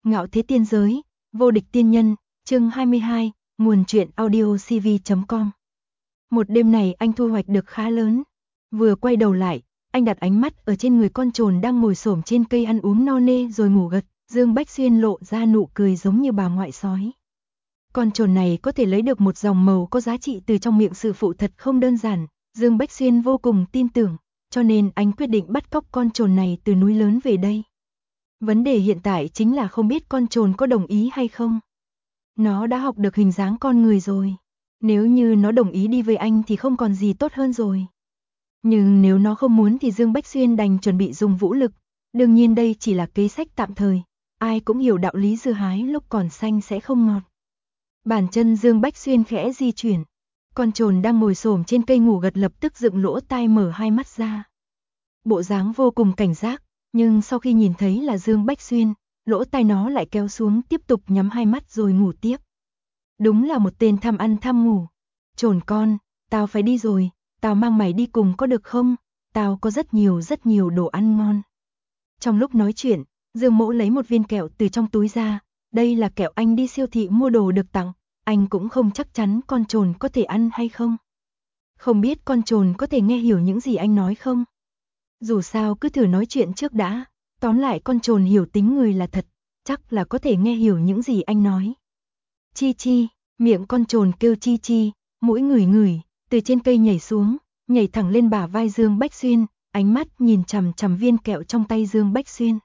Ngạo thế tiên giới, vô địch tiên nhân, chương 22, nguồn truyện audio cv.com. Một đêm này anh thu hoạch được khá lớn. Vừa quay đầu lại, anh đặt ánh mắt ở trên người con trồn đang ngồi xổm trên cây ăn uống no nê rồi ngủ gật. Dương Bách Xuyên lộ ra nụ cười giống như bà ngoại sói. Con trồn này có thể lấy được một dòng màu có giá trị từ trong miệng sư phụ thật không đơn giản. Dương Bách Xuyên vô cùng tin tưởng, cho nên anh quyết định bắt cóc con trồn này từ núi lớn về đây. Vấn đề hiện tại chính là không biết con trồn có đồng ý hay không. Nó đã học được hình dáng con người rồi. Nếu như nó đồng ý đi với anh thì không còn gì tốt hơn rồi. Nhưng nếu nó không muốn thì Dương Bách Xuyên đành chuẩn bị dùng vũ lực. Đương nhiên đây chỉ là kế sách tạm thời. Ai cũng hiểu đạo lý dưa hái lúc còn xanh sẽ không ngọt. Bàn chân Dương Bách Xuyên khẽ di chuyển. Con trồn đang ngồi xổm trên cây ngủ gật lập tức dựng lỗ tai mở hai mắt ra. Bộ dáng vô cùng cảnh giác. Nhưng sau khi nhìn thấy là Dương Bách Xuyên, lỗ tai nó lại kéo xuống tiếp tục nhắm hai mắt rồi ngủ tiếp. Đúng là một tên tham ăn tham ngủ. Trồn con, tao phải đi rồi, tao mang mày đi cùng có được không? Tao có rất nhiều đồ ăn ngon. Trong lúc nói chuyện, Dương Mỗ lấy một viên kẹo từ trong túi ra. Đây là kẹo anh đi siêu thị mua đồ được tặng, anh cũng không chắc chắn con trồn có thể ăn hay không. Không biết con trồn có thể nghe hiểu những gì anh nói không? Dù sao cứ thử nói chuyện trước đã, tóm lại con trồn hiểu tính người là thật, chắc là có thể nghe hiểu những gì anh nói. Chi chi, miệng con trồn kêu chi chi, mũi ngửi ngửi, từ trên cây nhảy xuống, nhảy thẳng lên bả vai Dương Bách Xuyên, ánh mắt nhìn chằm chằm viên kẹo trong tay Dương Bách Xuyên.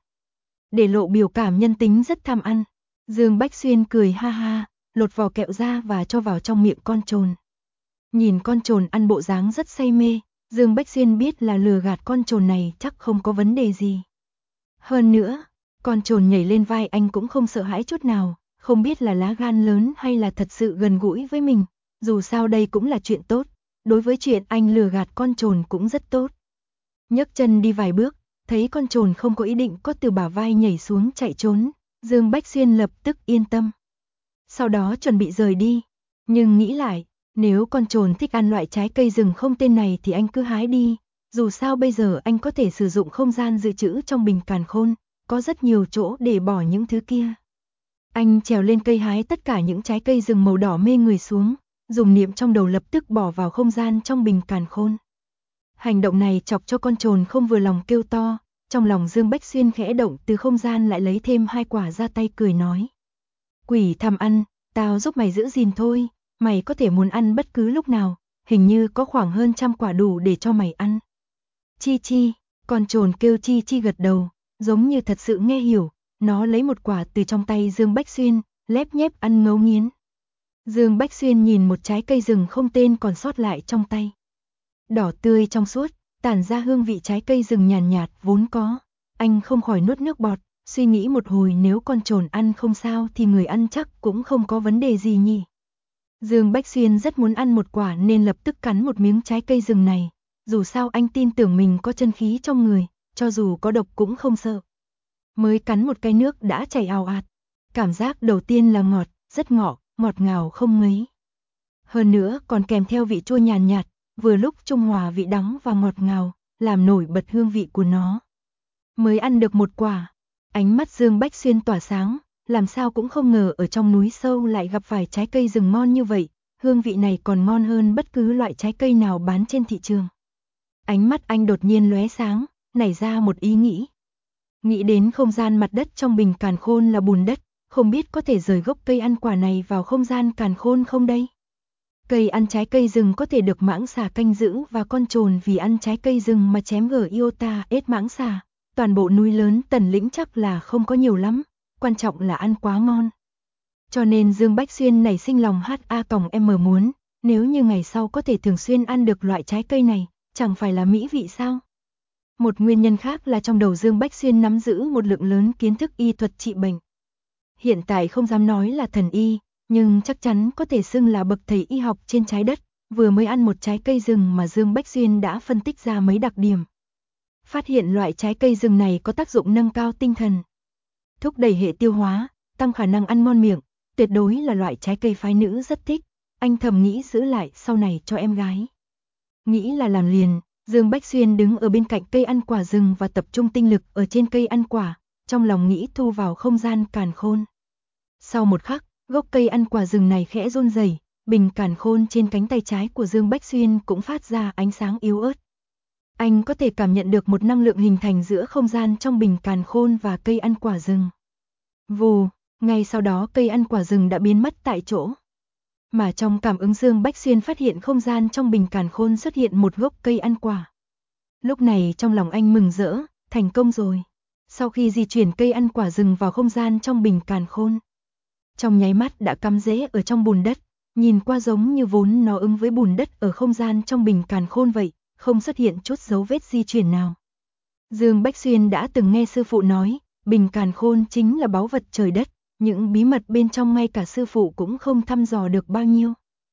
Để lộ biểu cảm nhân tính rất tham ăn, Dương Bách Xuyên cười ha ha, lột vỏ kẹo ra và cho vào trong miệng con trồn. Nhìn con trồn ăn bộ dáng rất say mê, Dương Bách Xuyên biết là lừa gạt con trồn này chắc không có vấn đề gì. Hơn nữa, con trồn nhảy lên vai anh cũng không sợ hãi chút nào, không biết là lá gan lớn hay là thật sự gần gũi với mình, dù sao đây cũng là chuyện tốt, đối với chuyện anh lừa gạt con trồn cũng rất tốt. Nhấc chân đi vài bước, thấy con trồn không có ý định có từ bả vai nhảy xuống chạy trốn, Dương Bách Xuyên lập tức yên tâm. Sau đó chuẩn bị rời đi, nhưng nghĩ lại, nếu con trồn thích ăn loại trái cây rừng không tên này thì anh cứ hái đi, dù sao bây giờ anh có thể sử dụng không gian dự trữ trong bình càn khôn, có rất nhiều chỗ để bỏ những thứ kia. Anh trèo lên cây hái tất cả những trái cây rừng màu đỏ mê người xuống, dùng niệm trong đầu lập tức bỏ vào không gian trong bình càn khôn. Hành động này chọc cho con trồn không vừa lòng kêu to, trong lòng Dương Bách Xuyên khẽ động từ không gian lại lấy thêm 2 quả ra tay cười nói. Quỷ tham ăn, tao giúp mày giữ gìn thôi. Mày có thể muốn ăn bất cứ lúc nào, hình như có khoảng hơn 100 quả đủ để cho mày ăn. Chi chi, con trồn kêu chi chi gật đầu, giống như thật sự nghe hiểu, nó lấy một quả từ trong tay Dương Bách Xuyên, lép nhép ăn ngấu nghiến. Dương Bách Xuyên nhìn một trái cây rừng không tên còn sót lại trong tay. Đỏ tươi trong suốt, tản ra hương vị trái cây rừng nhàn nhạt vốn có, anh không khỏi nuốt nước bọt, suy nghĩ một hồi nếu con trồn ăn không sao thì người ăn chắc cũng không có vấn đề gì nhỉ. Dương Bách Xuyên rất muốn ăn một quả nên lập tức cắn một miếng trái cây rừng này, dù sao anh tin tưởng mình có chân khí trong người, cho dù có độc cũng không sợ. Mới cắn một cái nước đã chảy ào ạt, cảm giác đầu tiên là ngọt, rất ngọt ngào không ngấy. Hơn nữa còn kèm theo vị chua nhàn nhạt, vừa lúc trung hòa vị đắng và ngọt ngào, làm nổi bật hương vị của nó. Mới ăn được một quả, ánh mắt Dương Bách Xuyên tỏa sáng. Làm sao cũng không ngờ ở trong núi sâu lại gặp phải trái cây rừng ngon như vậy, hương vị này còn ngon hơn bất cứ loại trái cây nào bán trên thị trường. Ánh mắt anh đột nhiên lóe sáng, nảy ra một ý nghĩ. Nghĩ đến không gian mặt đất trong bình càn khôn là bùn đất, không biết có thể rời gốc cây ăn quả này vào không gian càn khôn không đây? Cây ăn trái cây rừng có thể được mãng xà canh giữ và con trồn vì ăn trái cây rừng mà chém gở iota ết mãng xà, toàn bộ núi lớn Tần Lĩnh chắc là không có nhiều lắm. Quan trọng là ăn quá ngon. Cho nên Dương Bách Xuyên nảy sinh lòng HA-M muốn, nếu như ngày sau có thể thường xuyên ăn được loại trái cây này, chẳng phải là mỹ vị sao? Một nguyên nhân khác là trong đầu Dương Bách Xuyên nắm giữ một lượng lớn kiến thức y thuật trị bệnh. Hiện tại không dám nói là thần y, nhưng chắc chắn có thể xưng là bậc thầy y học trên trái đất, vừa mới ăn một trái cây rừng mà Dương Bách Xuyên đã phân tích ra mấy đặc điểm. Phát hiện loại trái cây rừng này có tác dụng nâng cao tinh thần, thúc đẩy hệ tiêu hóa, tăng khả năng ăn ngon miệng, tuyệt đối là loại trái cây phái nữ rất thích, anh thầm nghĩ giữ lại sau này cho em gái. Nghĩ là làm liền, Dương Bách Xuyên đứng ở bên cạnh cây ăn quả rừng và tập trung tinh lực ở trên cây ăn quả, trong lòng nghĩ thu vào không gian càn khôn. Sau một khắc, gốc cây ăn quả rừng này khẽ run rẩy, bình càn khôn trên cánh tay trái của Dương Bách Xuyên cũng phát ra ánh sáng yếu ớt. Anh có thể cảm nhận được một năng lượng hình thành giữa không gian trong bình càn khôn và cây ăn quả rừng. Vù, ngay sau đó cây ăn quả rừng đã biến mất tại chỗ. Mà trong cảm ứng Dương Bách Xuyên phát hiện không gian trong bình càn khôn xuất hiện một gốc cây ăn quả. Lúc này trong lòng anh mừng rỡ, thành công rồi. Sau khi di chuyển cây ăn quả rừng vào không gian trong bình càn khôn, trong nháy mắt đã cắm rễ ở trong bùn đất, nhìn qua giống như vốn nó ứng với bùn đất ở không gian trong bình càn khôn vậy, không xuất hiện chút dấu vết di chuyển nào. Dương Bách Xuyên đã từng nghe sư phụ nói, bình càn khôn chính là báu vật trời đất, những bí mật bên trong ngay cả sư phụ cũng không thăm dò được bao nhiêu.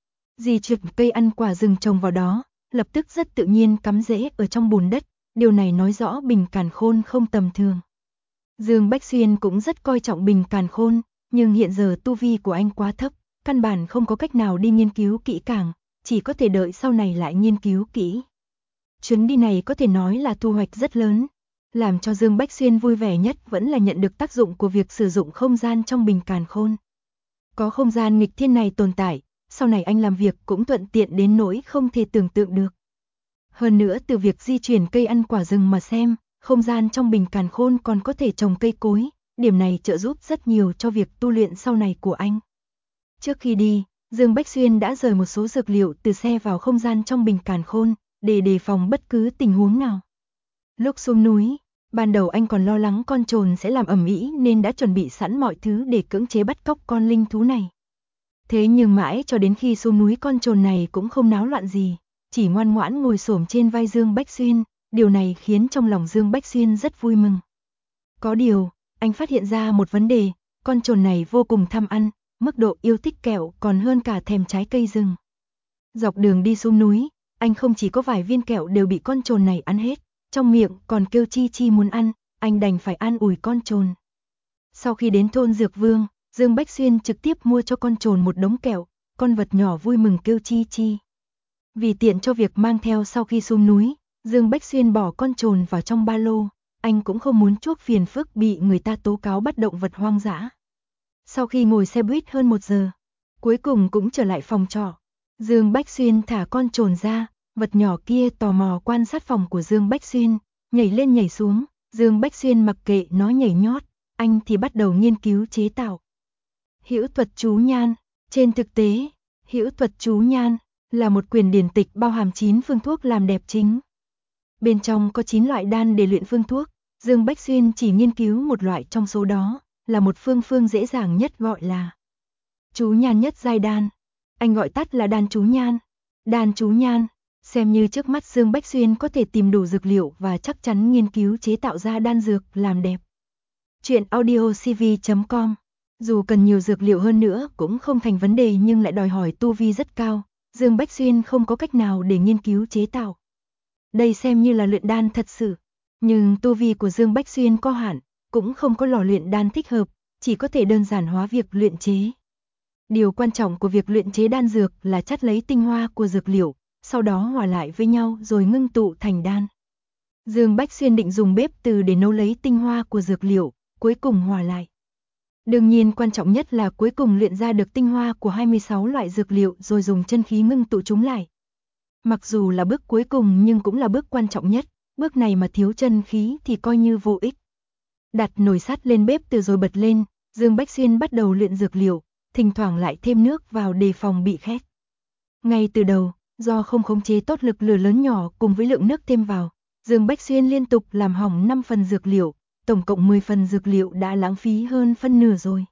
Di chuyển cây ăn quả rừng trồng vào đó, lập tức rất tự nhiên cắm rễ ở trong bùn đất, điều này nói rõ bình càn khôn không tầm thường. Dương Bách Xuyên cũng rất coi trọng bình càn khôn, nhưng hiện giờ tu vi của anh quá thấp, căn bản không có cách nào đi nghiên cứu kỹ càng, chỉ có thể đợi sau này lại nghiên cứu kỹ. Chuyến đi này có thể nói là thu hoạch rất lớn, làm cho Dương Bách Xuyên vui vẻ nhất vẫn là nhận được tác dụng của việc sử dụng không gian trong bình càn khôn. Có không gian nghịch thiên này tồn tại, sau này anh làm việc cũng thuận tiện đến nỗi không thể tưởng tượng được. Hơn nữa từ việc di chuyển cây ăn quả rừng mà xem, không gian trong bình càn khôn còn có thể trồng cây cối, điểm này trợ giúp rất nhiều cho việc tu luyện sau này của anh. Trước khi đi, Dương Bách Xuyên đã rời một số dược liệu từ xe vào không gian trong bình càn khôn, để đề phòng bất cứ tình huống nào. Lúc xuống núi, ban đầu anh còn lo lắng con trồn sẽ làm ầm ĩ nên đã chuẩn bị sẵn mọi thứ để cưỡng chế bắt cóc con linh thú này. Thế nhưng mãi cho đến khi xuống núi con trồn này cũng không náo loạn gì, chỉ ngoan ngoãn ngồi xổm trên vai Dương Bách Xuyên, điều này khiến trong lòng Dương Bách Xuyên rất vui mừng. Có điều, anh phát hiện ra một vấn đề, con trồn này vô cùng tham ăn, mức độ yêu thích kẹo còn hơn cả thèm trái cây rừng. Dọc đường đi xuống núi, anh không chỉ có vài viên kẹo đều bị con trồn này ăn hết, trong miệng còn kêu chi chi muốn ăn, anh đành phải an ủi con trồn. Sau khi đến thôn Dược Vương, Dương Bách Xuyên trực tiếp mua cho con trồn một đống kẹo, con vật nhỏ vui mừng kêu chi chi. Vì tiện cho việc mang theo sau khi xuống núi, Dương Bách Xuyên bỏ con trồn vào trong ba lô, anh cũng không muốn chuốc phiền phức bị người ta tố cáo bắt động vật hoang dã. Sau khi ngồi xe buýt hơn 1 giờ, cuối cùng cũng trở lại phòng trọ. Dương Bách Xuyên thả con trồn ra, vật nhỏ kia tò mò quan sát phòng của Dương Bách Xuyên, nhảy lên nhảy xuống, Dương Bách Xuyên mặc kệ nó nhảy nhót, anh thì bắt đầu nghiên cứu chế tạo. Hữu thuật chú nhan, trên thực tế, hữu thuật chú nhan là một quyển điển tịch bao hàm 9 phương thuốc làm đẹp chính. Bên trong có 9 loại đan để luyện phương thuốc, Dương Bách Xuyên chỉ nghiên cứu một loại trong số đó, là một phương dễ dàng nhất gọi là chú nhan nhất giai đan. Anh gọi tắt là đan chú nhan. Đan chú nhan, xem như trước mắt Dương Bách Xuyên có thể tìm đủ dược liệu và chắc chắn nghiên cứu chế tạo ra đan dược làm đẹp. Chuyện audiocv.com. Dù cần nhiều dược liệu hơn nữa cũng không thành vấn đề nhưng lại đòi hỏi tu vi rất cao, Dương Bách Xuyên không có cách nào để nghiên cứu chế tạo. Đây xem như là luyện đan thật sự, nhưng tu vi của Dương Bách Xuyên có hạn, cũng không có lò luyện đan thích hợp, chỉ có thể đơn giản hóa việc luyện chế. Điều quan trọng của việc luyện chế đan dược là chắt lấy tinh hoa của dược liệu, sau đó hòa lại với nhau rồi ngưng tụ thành đan. Dương Bách Xuyên định dùng bếp từ để nấu lấy tinh hoa của dược liệu, cuối cùng hòa lại. Đương nhiên quan trọng nhất là cuối cùng luyện ra được tinh hoa của 26 loại dược liệu rồi dùng chân khí ngưng tụ chúng lại. Mặc dù là bước cuối cùng nhưng cũng là bước quan trọng nhất, bước này mà thiếu chân khí thì coi như vô ích. Đặt nồi sắt lên bếp từ rồi bật lên, Dương Bách Xuyên bắt đầu luyện dược liệu, thỉnh thoảng lại thêm nước vào đề phòng bị khét. Ngay từ đầu, do không khống chế tốt lực lửa lớn nhỏ cùng với lượng nước thêm vào, Dương Bách Xuyên liên tục làm hỏng 5 phần dược liệu, tổng cộng 10 phần dược liệu đã lãng phí hơn phân nửa rồi.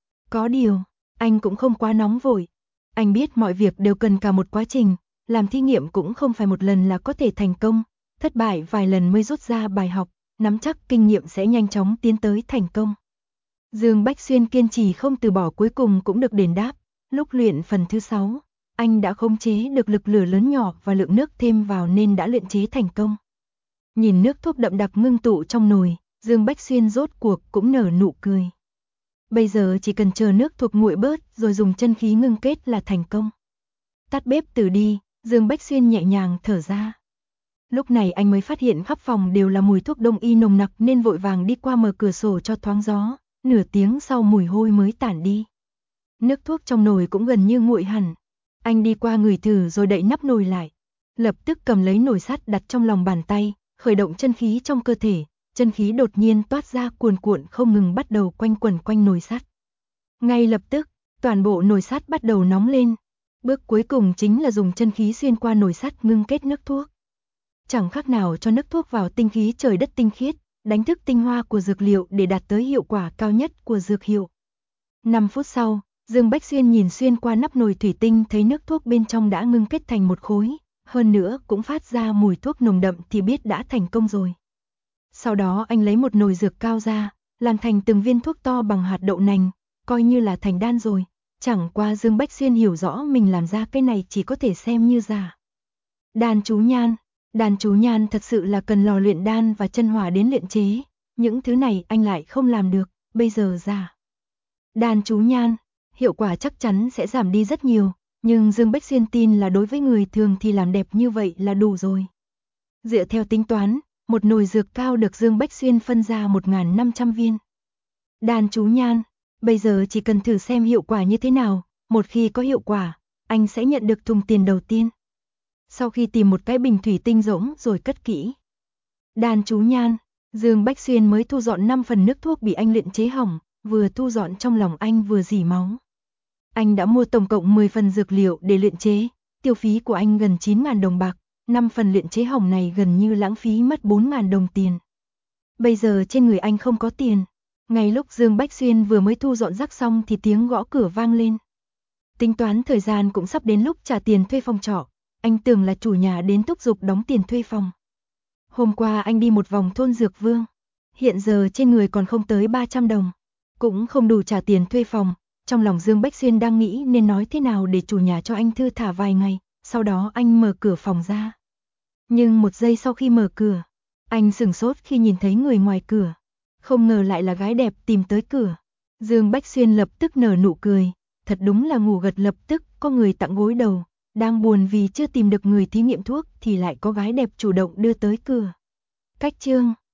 Có điều, anh cũng không quá nóng vội. Anh biết mọi việc đều cần cả một quá trình, làm thí nghiệm cũng không phải một lần là có thể thành công, thất bại vài lần mới rút ra bài học, nắm chắc kinh nghiệm sẽ nhanh chóng tiến tới thành công. Dương Bách Xuyên kiên trì không từ bỏ cuối cùng cũng được đền đáp, lúc luyện phần thứ 6, anh đã khống chế được lực lửa lớn nhỏ và lượng nước thêm vào nên đã luyện chế thành công. Nhìn nước thuốc đậm đặc ngưng tụ trong nồi, Dương Bách Xuyên rốt cuộc cũng nở nụ cười. Bây giờ chỉ cần chờ nước thuộc nguội bớt rồi dùng chân khí ngưng kết là thành công. Tắt bếp từ đi, Dương Bách Xuyên nhẹ nhàng thở ra. Lúc này anh mới phát hiện khắp phòng đều là mùi thuốc đông y nồng nặc nên vội vàng đi qua mở cửa sổ cho thoáng gió, nửa tiếng sau mùi hôi mới tản đi. Nước thuốc trong nồi cũng gần như nguội hẳn. Anh đi qua ngửi thử rồi đậy nắp nồi lại. Lập tức cầm lấy nồi sắt đặt trong lòng bàn tay, khởi động chân khí trong cơ thể, chân khí đột nhiên toát ra cuồn cuộn không ngừng bắt đầu quanh quẩn quanh nồi sắt. Ngay lập tức, toàn bộ nồi sắt bắt đầu nóng lên. Bước cuối cùng chính là dùng chân khí xuyên qua nồi sắt ngưng kết nước thuốc. Chẳng khác nào cho nước thuốc vào tinh khí trời đất tinh khiết, đánh thức tinh hoa của dược liệu để đạt tới hiệu quả cao nhất của dược hiệu. 5 phút sau, Dương Bách Xuyên nhìn xuyên qua nắp nồi thủy tinh thấy nước thuốc bên trong đã ngưng kết thành một khối, hơn nữa cũng phát ra mùi thuốc nồng đậm thì biết đã thành công rồi. Sau đó anh lấy một nồi dược cao ra, làm thành từng viên thuốc to bằng hạt đậu nành, coi như là thành đan rồi. Chẳng qua Dương Bách Xuyên hiểu rõ mình làm ra cái này chỉ có thể xem như giả. Đan chú nhan. Đan chú nhan thật sự là cần lò luyện đan và chân hỏa đến luyện chế, những thứ này anh lại không làm được, bây giờ giả. Đan chú nhan, hiệu quả chắc chắn sẽ giảm đi rất nhiều, nhưng Dương Bách Xuyên tin là đối với người thường thì làm đẹp như vậy là đủ rồi. Dựa theo tính toán, một nồi dược cao được Dương Bách Xuyên phân ra 1.500 viên. Đan chú nhan, bây giờ chỉ cần thử xem hiệu quả như thế nào, một khi có hiệu quả, anh sẽ nhận được thùng tiền đầu tiên. Sau khi tìm một cái bình thủy tinh rỗng rồi cất kỹ. Đan chú nhan, Dương Bách Xuyên mới thu dọn 5 phần nước thuốc bị anh luyện chế hỏng, vừa thu dọn trong lòng anh vừa rỉ máu. Anh đã mua tổng cộng 10 phần dược liệu để luyện chế, tiêu phí của anh gần 9.000 đồng bạc, 5 phần luyện chế hỏng này gần như lãng phí mất 4.000 đồng tiền. Bây giờ trên người anh không có tiền. Ngay lúc Dương Bách Xuyên vừa mới thu dọn rác xong thì tiếng gõ cửa vang lên. Tính toán thời gian cũng sắp đến lúc trả tiền thuê phòng trọ. Anh tưởng là chủ nhà đến thúc giục đóng tiền thuê phòng. Hôm qua anh đi một vòng thôn Dược Vương. Hiện giờ trên người còn không tới 300 đồng. Cũng không đủ trả tiền thuê phòng. Trong lòng Dương Bách Xuyên đang nghĩ nên nói thế nào để chủ nhà cho anh thư thả vài ngày. Sau đó anh mở cửa phòng ra. Nhưng một giây sau khi mở cửa, anh sửng sốt khi nhìn thấy người ngoài cửa. Không ngờ lại là gái đẹp tìm tới cửa. Dương Bách Xuyên lập tức nở nụ cười. Thật đúng là ngủ gật lập tức có người tặng gối đầu. Đang buồn vì chưa tìm được người thí nghiệm thuốc thì lại có gái đẹp chủ động đưa tới cửa. Cách chương